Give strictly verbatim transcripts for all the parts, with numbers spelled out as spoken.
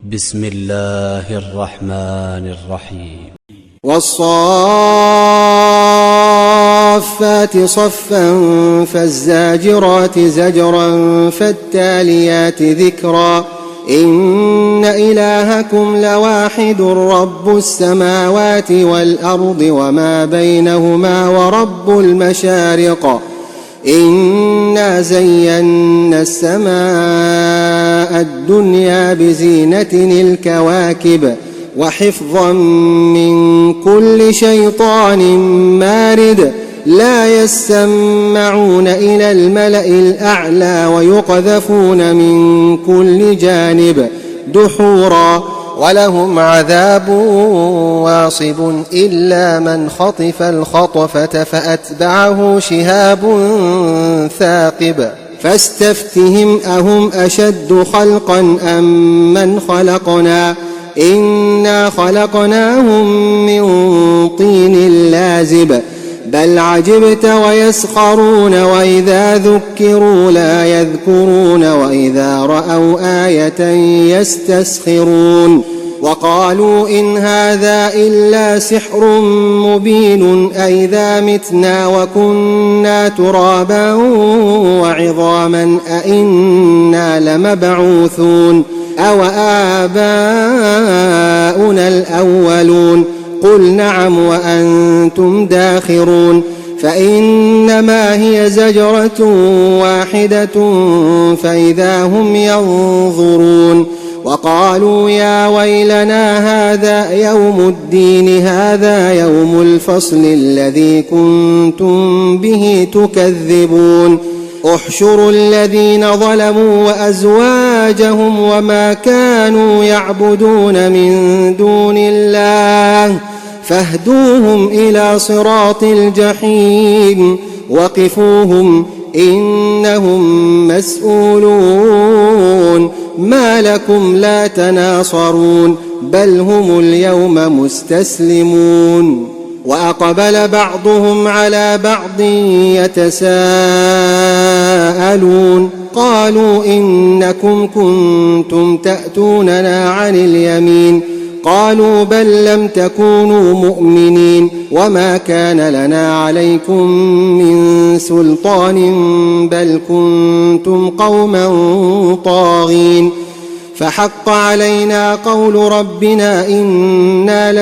بسم الله الرحمن الرحيم. والصافات صفا فالزاجرات زجرا فالتاليات ذكرا إن إلهكم لواحد رب السماوات والأرض وما بينهما ورب المشارق إنا زينا السماء الدنيا بزينة الكواكب وحفظا من كل شيطان مارد لا يسمعون إلى الملأ الأعلى ويقذفون من كل جانب دحورا ولهم عذاب واصب إلا من خطف الخطفة فأتبعه شهاب ثاقب فاستفتهم أهم أشد خلقا أم من خلقنا إنا خلقناهم من طين لازب بل عجبت ويسخرون وإذا ذكروا لا يذكرون وإذا رأوا آية يستسخرون وقالوا إن هذا إلا سحر مبين أئذا متنا وكنا ترابا وعظاما أئنا لمبعوثون أو آباؤنا الأولون قل نعم وأنتم داخرون فإنما هي زجرة واحدة فإذا هم ينظرون وقالوا يا ويلنا هذا يوم الدين هذا يوم الفصل الذي كنتم به تكذبون احشروا الذين ظلموا وأزواجهم وما كانوا يعبدون من دون الله فاهدوهم إلى صراط الجحيم وقفوهم إنهم مسؤولون ما لكم لا تناصرون بل هم اليوم مستسلمون وأقبل بعضهم على بعض يتساءلون قالوا إنكم كنتم تأتوننا عن اليمين قالوا بل لم تكونوا مؤمنين وما كان لنا عليكم من سلطان بل كنتم قوما طاغين فحق علينا قول ربنا إنا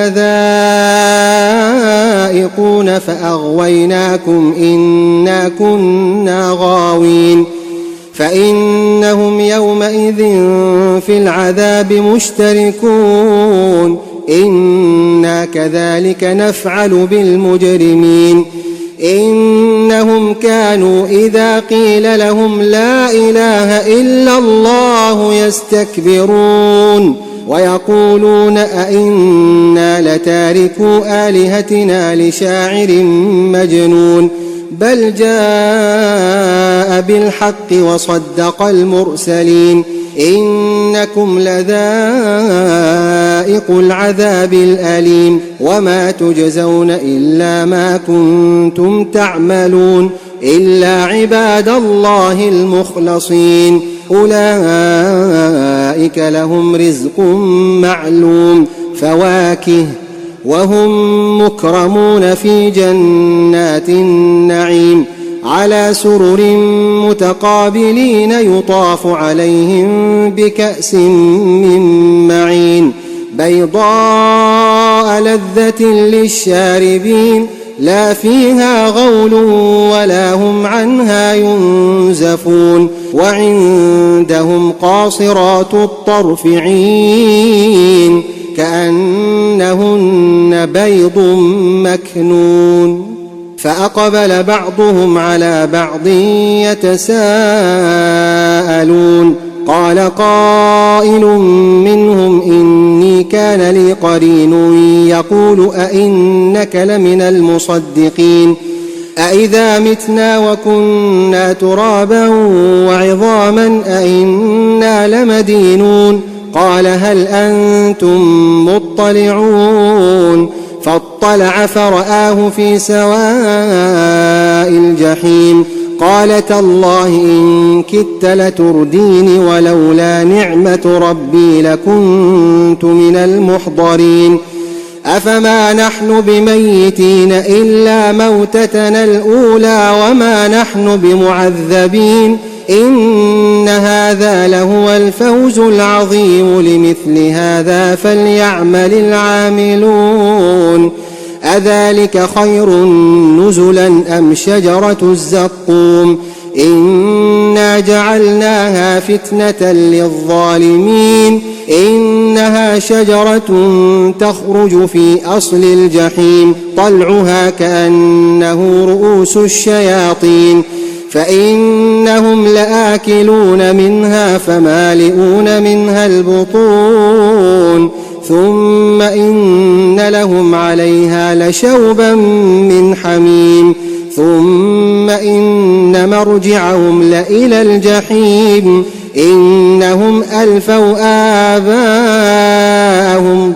لذائقون فأغويناكم إنا كنا غاوين فإنهم يومئذ في العذاب مشتركون إنا كذلك نفعل بالمجرمين إنهم كانوا إذا قيل لهم لا إله إلا الله يستكبرون ويقولون أئنا لتاركوا آلهتنا لشاعر مجنون بل جاء بالحق وصدق المرسلين إنكم لذائق العذاب الأليم وما تجزون إلا ما كنتم تعملون إلا عباد الله المخلصين أولئك لهم رزق معلوم فواكه وهم مكرمون في جنات النعيم على سرر متقابلين يطاف عليهم بكأس من معين بيضاء لذة للشاربين لا فيها غول ولا هم عنها ينزفون وعندهم قاصرات الطرف عين كأنهن بيض مكنون فأقبل بعضهم على بعض يتساءلون قال قائل منهم إني كان لي قرين يقول أئنك لمن المصدقين أئذا متنا وكنا ترابا وعظاما أئنا لمدينون قال هل أنتم مطلعون فاطلع فرآه في سواء الجحيم قال تالله إن كدت لتردين ولولا نعمة ربي لكنت من المحضرين أفما نحن بميتين إلا موتتنا الأولى وما نحن بمعذبين إن هذا لهو الفوز العظيم لمثل هذا فليعمل العاملون أذلك خير نزلا أم شجرة الزقوم إنا جعلناها فتنة للظالمين إنها شجرة تخرج في أصل الجحيم طلعها كأنه رؤوس الشياطين فإنهم لآكلون منها فمالئون منها البطون ثم إن لهم عليها لشوبا من حميم ثم إن مرجعهم لإلى الجحيم إنهم ألفوا آباءهم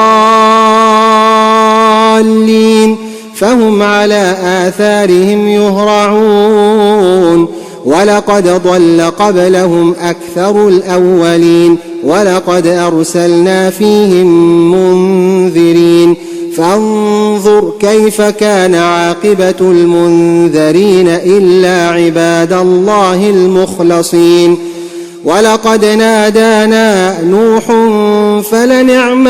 ضالين فهم على آثارهم يهرعون ولقد ضل قبلهم أكثر الأولين ولقد أرسلنا فيهم منذرين فانظر كيف كان عاقبة المنذرين إلا عباد الله المخلصين ولقد نادانا نوح فلنعم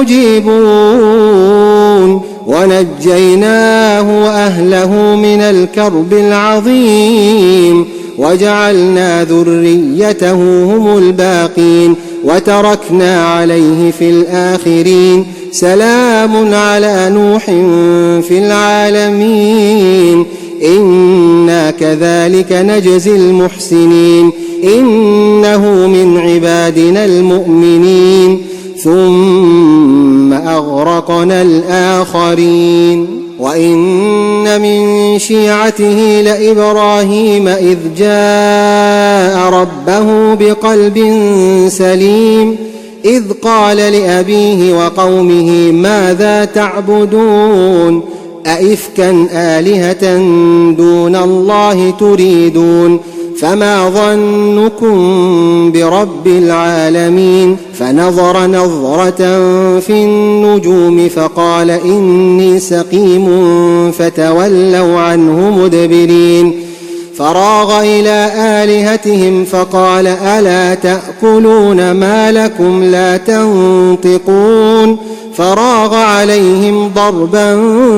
المجيبون ونجيناه وأهله من الكرب العظيم وجعلنا ذريته هم الباقين وتركنا عليه في الآخرين سلام على نوح في العالمين إنا كذلك نجزي المحسنين إنه من عبادنا المؤمنين ثم أغرقنا الآخرين وإن من شيعته لإبراهيم إذ جاء ربه بقلب سليم إذ قال لأبيه وقومه ماذا تعبدون أئفكا آلهة دون الله تريدون فما ظنكم برب العالمين فنظر نظرة في النجوم فقال إني سقيم فتولوا عنه مدبرين فراغ إلى آلهتهم فقال ألا تأكلون ما لكم لا تنطقون فراغ عليهم ضربا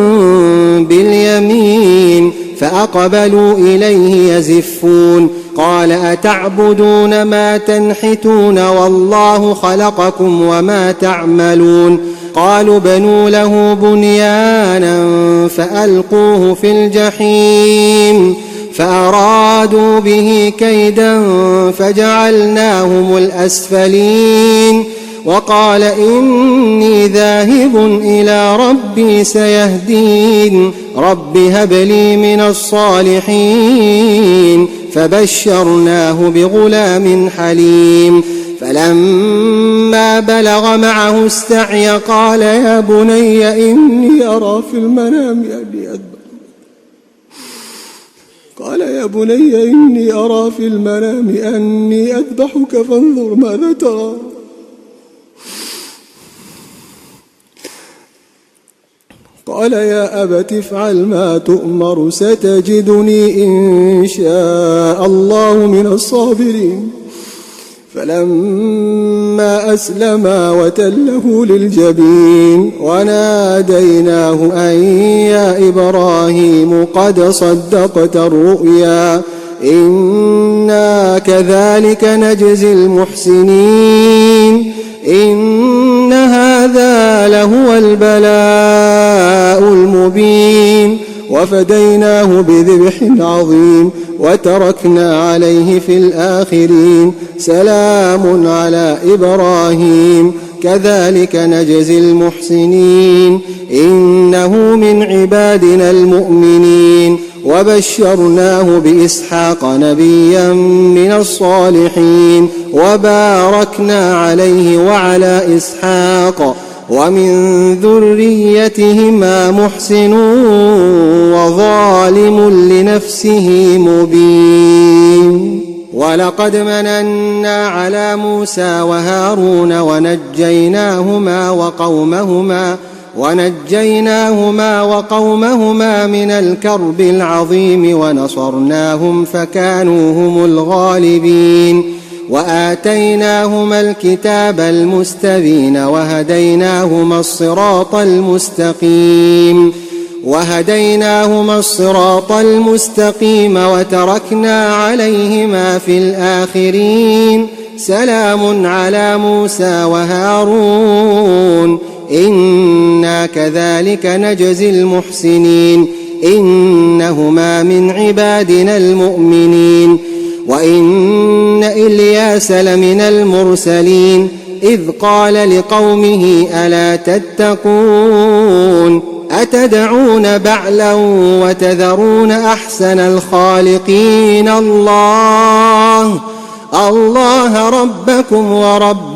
باليمين فأقبلوا إليه يزفون قال أتعبدون ما تنحتون والله خلقكم وما تعملون قالوا بنوا له بنيانا فألقوه في الجحيم فأرادوا به كيدا فجعلناهم الأسفلين وقال إني ذاهب إلى ربي سيهدين رب هب لي من الصالحين فبشرناه بغلام حليم فلما بلغ معه السعي قال يا بني إني أرى في المنام أني أذبحك قال يا بني إني أرى في المنام أني أذبحك فانظر ماذا ترى قال يا أبت افعل ما تؤمر ستجدني إن شاء الله من الصابرين فلما أسلما وتله للجبين وناديناه أن يا إبراهيم قد صدقت الرؤيا إنا كذلك نجزي المحسنين إن هذا لهو البلاء المبين وفديناه بذبح عظيم وتركنا عليه في الآخرين سلام على إبراهيم كذلك نجزي المحسنين إنه من عبادنا المؤمنين وبشرناه بإسحاق نبيا من الصالحين وباركنا عليه وعلى إسحاق ومن ذريتهما محسن وظالم لنفسه مبين. ولقد مننا على موسى وهارون ونجيناهما وقومهما ونجيناهما وقومهما من الكرب العظيم ونصرناهم فكانوا هم الغالبين. وآتيناهما الكتاب المستبين وهديناهما الصراط المستقيم وهديناهما الصراط المستقيم وتركنا عليهما في الآخرين. سلام على موسى وهارون إنا كذلك نجزي المحسنين إنهما من عبادنا المؤمنين. وإن إلياس لمن المرسلين إذ قال لقومه ألا تتقون أتدعون بعلا وتذرون أحسن الخالقين الله الله ربكم ورب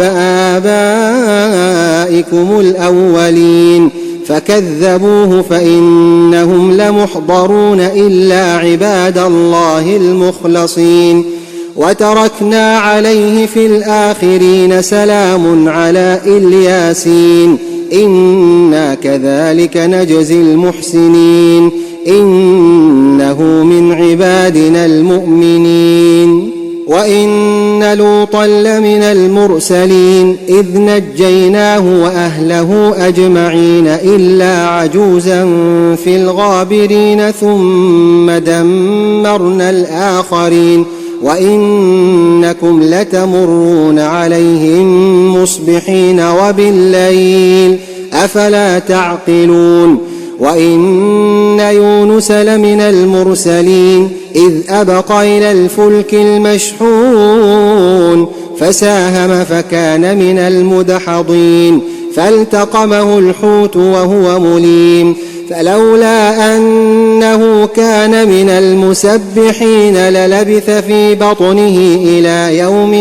آبائكم الأولين. فكذبوه فإنهم لمحضرون إلا عباد الله المخلصين. وتركنا عليه في الآخرين سلام على إلياسين إنا كذلك نجزي المحسنين إنه من عبادنا المؤمنين. وإن لوطا لمن المرسلين إذ نجيناه وأهله أجمعين إلا عجوزا في الغابرين ثم دمرنا الآخرين. وإنكم لتمرون عليهم مصبحين وبالليل أفلا تعقلون. وإن يونس لمن المرسلين إذ أبق إلى الفلك المشحون فساهم فكان من المدحضين فالتقمه الحوت وهو مليم فلولا أنه كان من المسبحين للبث في بطنه إلى يوم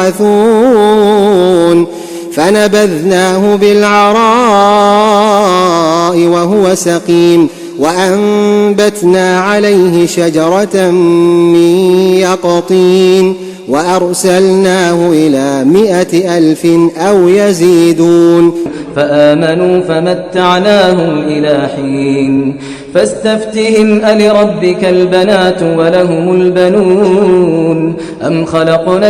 يبعثون فنبذناه بالعراء وهو سقيم وأنبتنا عليه شجرة من يقطين وأرسلناه إلى مائة ألف أو يزيدون فآمنوا فمتعناهم إلى حين فاستفتهم ألربك البنات ولهم البنون أم خلقنا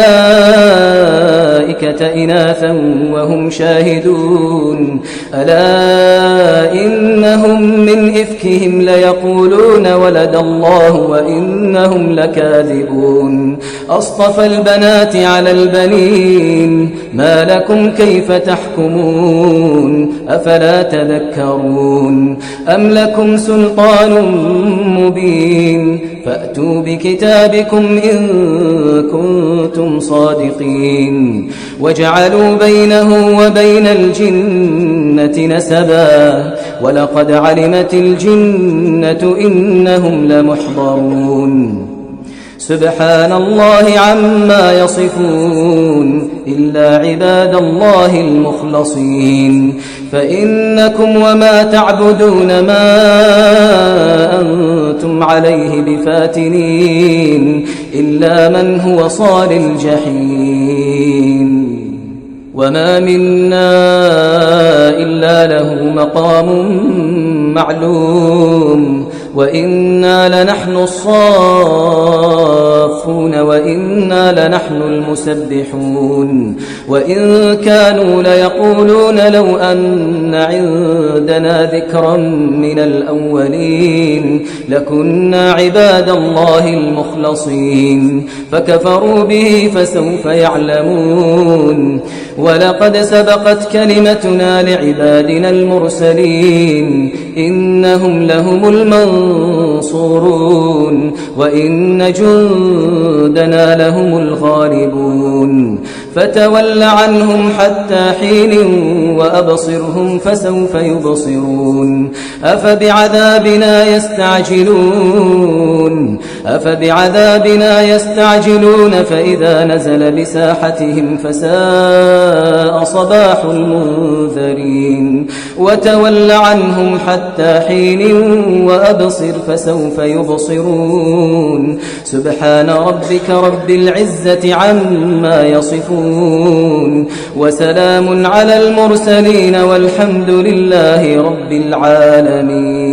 الملائكة إناثا وهم شاهدون ألا إنهم من إفكهم ليقولون ولد الله وإنهم لكاذبون أصطفى البنات على البنين ما لكم كيف تحكمون أفلا تذكرون أم لكم سلطان مبين فأتوا بكتابكم إن كنتم صادقين وجعلوا بينه وبين الجنة نسبا ولقد علمت الجنة إنهم لمحضرون سبحان الله عما يصفون إلا عباد الله المخلصين فإنكم وما تعبدون ما أنتم عليه بفاتنين إلا من هو صال الجحيم وما منا إلا له مقام معلوم وإنا لنحن الصافون وإنا لنحن المسبحون وإن كانوا ليقولون لو أن عندنا ذكرا من الأولين لكنا عباد الله المخلصين فكفروا به فسوف يعلمون ولقد سبقت كلمتنا لعبادنا المرسلين إنهم لهم المنصورون وإن جندنا لهم الغالبون فتول عنهم حتى حين وأبصرهم فسوف يبصرون أفبعذابنا يستعجلون أفبعذابنا يستعجلون فإذا نزل بساحتهم فساء ساء صباح المنذرين وتول عنهم حتى حين وأبصر فسوف يبصرون سبحان ربك رب العزة عما يصفون وسلام على المرسلين والحمد لله رب العالمين.